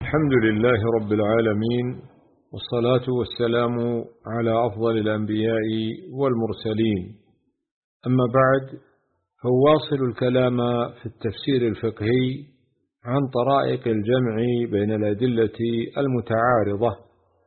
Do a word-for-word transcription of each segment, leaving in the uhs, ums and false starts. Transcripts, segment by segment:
الحمد لله رب العالمين، والصلاة والسلام على أفضل الأنبياء والمرسلين. أما بعد، فواصل الكلام في التفسير الفقهي عن طرائق الجمع بين الأدلة المتعارضة.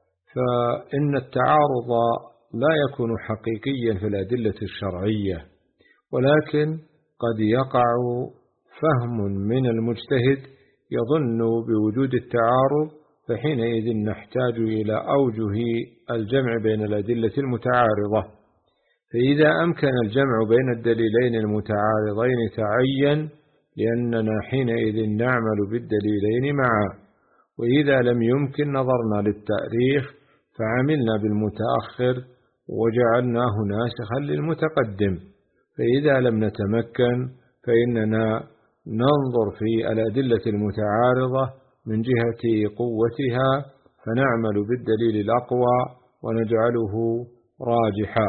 فإن التعارض لا يكون حقيقيا في الأدلة الشرعية، ولكن قد يقع فهم من المجتهد يظن بوجود التعارض، فحينئذ نحتاج إلى أوجه الجمع بين الأدلة المتعارضة. فإذا أمكن الجمع بين الدليلين المتعارضين تعين، لأننا حينئذ نعمل بالدليلين معا. وإذا لم يمكن نظرنا للتأريخ فعملنا بالمتأخر وجعلناه ناسخا للمتقدم. فإذا لم نتمكن فإننا ننظر في الأدلة المتعارضة من جهة قوتها، فنعمل بالدليل الأقوى ونجعله راجحا.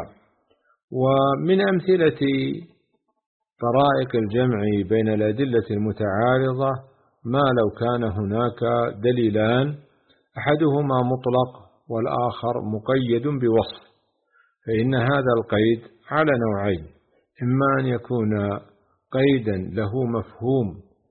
ومن أمثلة طرائق الجمع بين الأدلة المتعارضة ما لو كان هناك دليلان، أحدهما مطلق والآخر مقيد بوصف، فإن هذا القيد على نوعين: إما أن يكون قيدا له مفهوم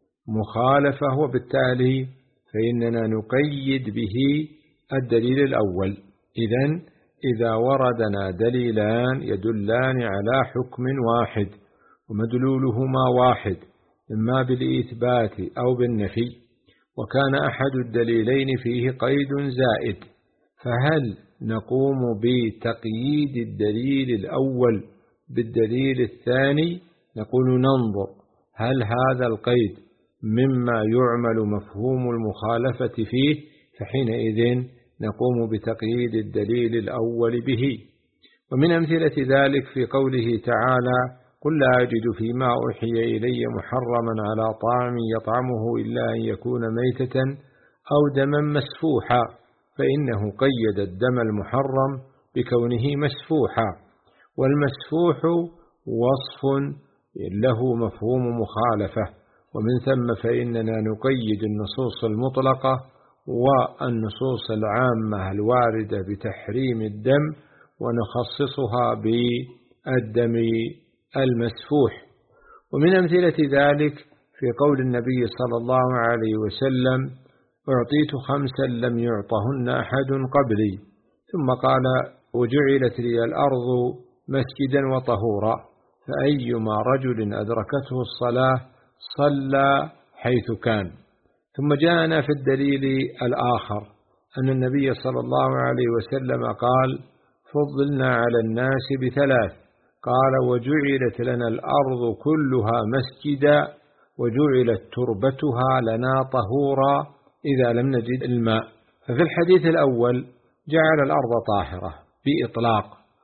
مخالفة، وبالتالي فإننا نقيد به الدليل الأول. إذن إذا وردنا دليلان يدلان على حكم واحد ومدلولهما واحد، إما بالإثبات أو بالنفي، وكان أحد الدليلين فيه قيد زائد، فهل نقوم بتقييد الدليل الأول بالدليل الثاني؟ نقول ننظر هل هذا القيد مما يعمل مفهوم المخالفة فيه، فحينئذ نقوم بتقييد الدليل الأول به. ومن أمثلة ذلك في قوله تعالى: قل لا أجد فيما أوحي إلي محرما على طاعم يطعمه إلا أن يكون ميتة أو دما مسفوحا، فإنه قيد الدم المحرم بكونه مسفوحا، والمسفوح وصف له مفهوم مخالفة، ومن ثم فإننا نقيد النصوص المطلقة والنصوص العامة الواردة بتحريم الدم ونخصصها بالدم المسفوح. ومن أمثلة ذلك في قول النبي صلى الله عليه وسلم: أعطيت خمسا لم يعطهن أحد قبلي، ثم قال: وجعلت لي الأرض مسجدا وطهورا، فأيما رجل أدركته الصلاة صلى حيث كان. ثم جاءنا في الدليل الآخر أن النبي صلى الله عليه وسلم قال: فضلنا على الناس بثلاث، قال: وجعلت لنا الأرض كلها مسجدا، وجعلت تربتها لنا طهورا إذا لم نجد الماء. ففي الحديث الأول جعل الأرض طاهرة بإطلاق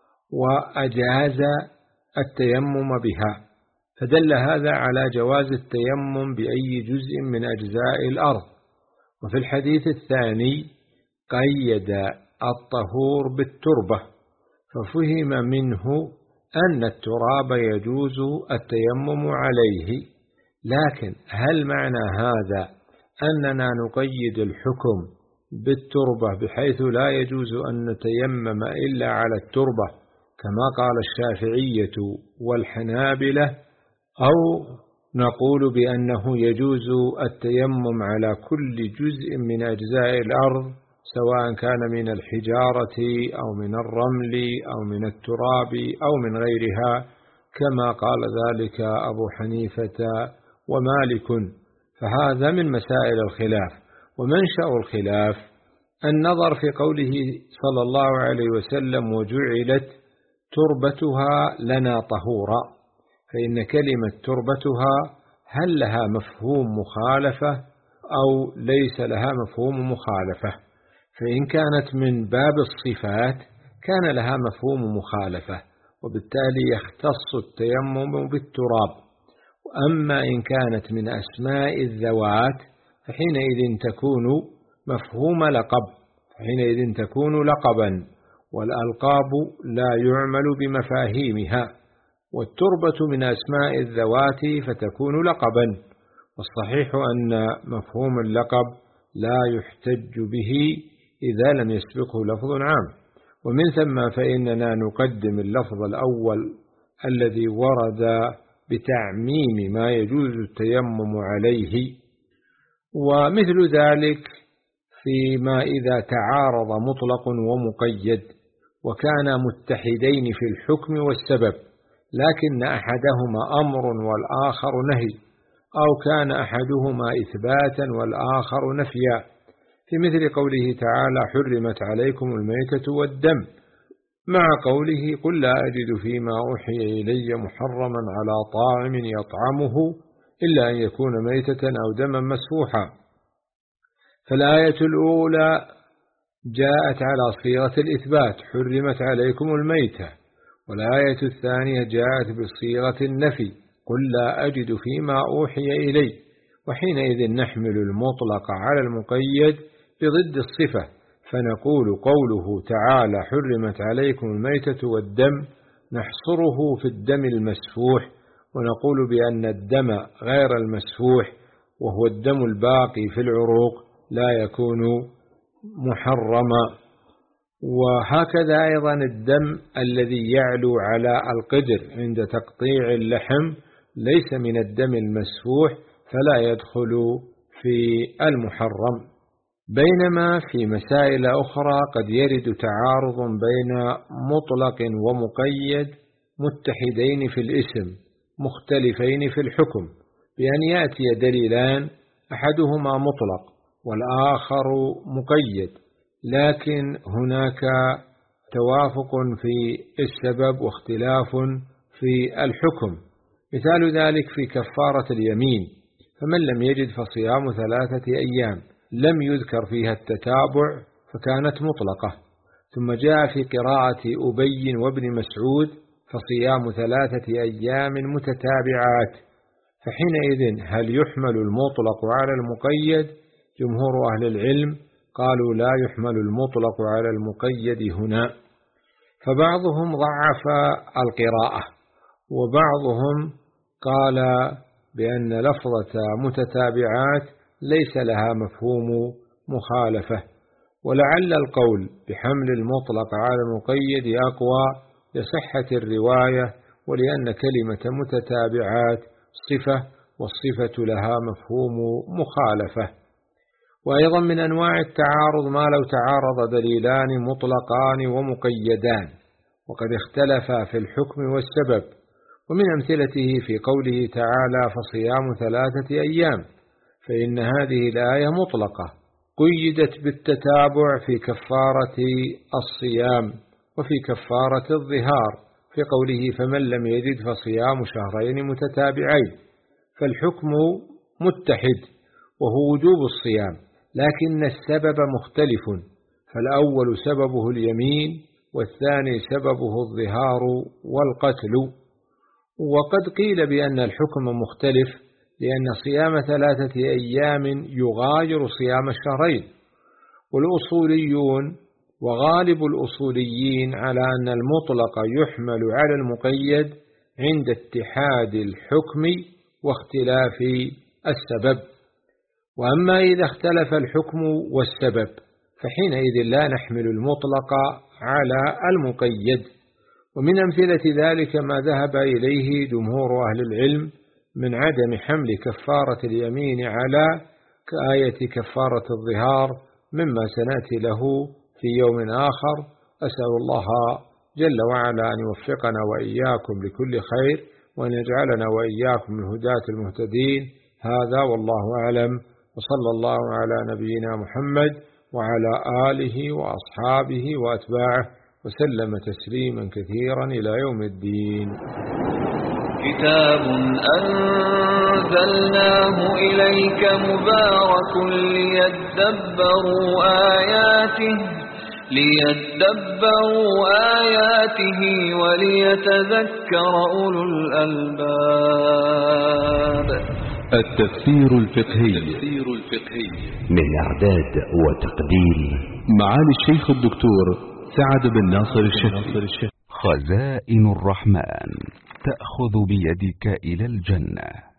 وأجاز التيمم بها، فدل هذا على جواز التيمم بأي جزء من أجزاء الأرض. وفي الحديث الثاني قيد الطهور بالتربة، ففهم منه أن التراب يجوز التيمم عليه. لكن هل معنى هذا أننا نقيد الحكم بالتربة بحيث لا يجوز أن نتيمم إلا على التربة كما قال الشافعية والحنابلة، أو نقول بأنه يجوز التيمم على كل جزء من أجزاء الأرض سواء كان من الحجارة أو من الرمل أو من التراب أو من غيرها كما قال ذلك أبو حنيفة ومالك؟ فهذا من مسائل الخلاف. ومنشأ الخلاف النظر في قوله صلى الله عليه وسلم: وجعلت تربتها لنا طهورا، فإن كلمة تربتها هل لها مفهوم مخالفة أو ليس لها مفهوم مخالفة؟ فإن كانت من باب الصفات كان لها مفهوم مخالفة، وبالتالي يختص التيمم بالتراب. وأما إن كانت من أسماء الذوات فحينئذ تكون مفهوم لقب، فحينئذ تكون لقبا، والألقاب لا يعمل بمفاهيمها، والتربة من أسماء الذوات فتكون لقبا. والصحيح أن مفهوم اللقب لا يحتج به إذا لم يسبقه لفظ عام. ومن ثم فإننا نقدم اللفظ الأول الذي ورد بتعميم ما يجوز التيمم عليه. ومثل ذلك فيما إذا تعارض مطلق ومقيد وكانا متحدين في الحكم والسبب، لكن أحدهما أمر والآخر نهي، أو كان أحدهما إثباتا والآخر نفيا، في مثل قوله تعالى: حرمت عليكم الميتة والدم، مع قوله: قل لا أجد فيما أوحي إلي محرما على طاعم يطعمه إلا أن يكون ميتة أو دما مسفوحا. فالآية الأولى جاءت على صيغة الإثبات: حرمت عليكم الميتة، والآية الثانية جاءت بصيغة النفي: قل لا أجد فيما أوحي إلي. وحينئذ نحمل المطلق على المقيد بضد الصفة، فنقول قوله تعالى: حرمت عليكم الميتة والدم نحصره في الدم المسفوح، ونقول بأن الدم غير المسفوح وهو الدم الباقي في العروق لا يكون محرما. وهكذا أيضا الدم الذي يعلو على القدر عند تقطيع اللحم ليس من الدم المسفوح فلا يدخل في المحرم. بينما في مسائل أخرى قد يرد تعارض بين مطلق ومقيد متحدين في الاسم مختلفين في الحكم، بأن يأتي دليلان أحدهما مطلق والآخر مقيد، لكن هناك توافق في السبب واختلاف في الحكم. مثال ذلك في كفارة اليمين: فمن لم يجد فصيام ثلاثة أيام، لم يذكر فيها التتابع فكانت مطلقة. ثم جاء في قراءة أبي وابن مسعود: فصيام ثلاثة أيام متتابعات. فحينئذ هل يحمل المطلق على المقيد؟ جمهور أهل العلم قالوا لا يحمل المطلق على المقيد هنا، فبعضهم ضعف القراءة، وبعضهم قال بأن لفظة متتابعات ليس لها مفهوم مخالفة. ولعل القول بحمل المطلق على المقيد أقوى لصحة الرواية، ولأن كلمة متتابعات صفة والصفة لها مفهوم مخالفة. وأيضا من أنواع التعارض ما لو تعارض دليلان مطلقان ومقيدان وقد اختلفا في الحكم والسبب، ومن أمثلته في قوله تعالى: فصيام ثلاثة أيام، فإن هذه الآية مطلقة قيدت بالتتابع في كفارة الصيام وفي كفارة الظهار في قوله: فمن لم يجد فصيام شهرين متتابعين، فالحكم متحد وهو وجوب الصيام، لكن السبب مختلف، فالأول سببه اليمين والثاني سببه الظهار والقتل. وقد قيل بأن الحكم مختلف لأن صيام ثلاثة أيام يغاير صيام الشهرين، والأصوليون وغالب الأصوليين على أن المطلق يحمل على المقيد عند اتحاد الحكم واختلاف السبب. وأما إذا اختلف الحكم والسبب فحينئذ لا نحمل المطلق على المقيد. ومن أمثلة ذلك ما ذهب إليه جمهور أهل العلم من عدم حمل كفارة اليمين على كآية كفارة الظهار، مما سنأتي له في يوم آخر. أسأل الله جل وعلا أن يوفقنا وإياكم لكل خير، وأن يجعلنا وإياكم من هداة المهتدين. هذا والله أعلم، وصلى الله على نبينا محمد وعلى آله وأصحابه وأتباعه وسلم تسليما كثيرا إلى يوم الدين. كتاب أنزلناه إليك مبارك ليدبروا آياته ليدبروا آياته وليتذكر أولو الألباب. التفسير الفقهي من إعداد وتقديم معالي الشيخ الدكتور سعد بن ناصر الشافعي. خزائن الرحمن تأخذ بيدك إلى الجنة.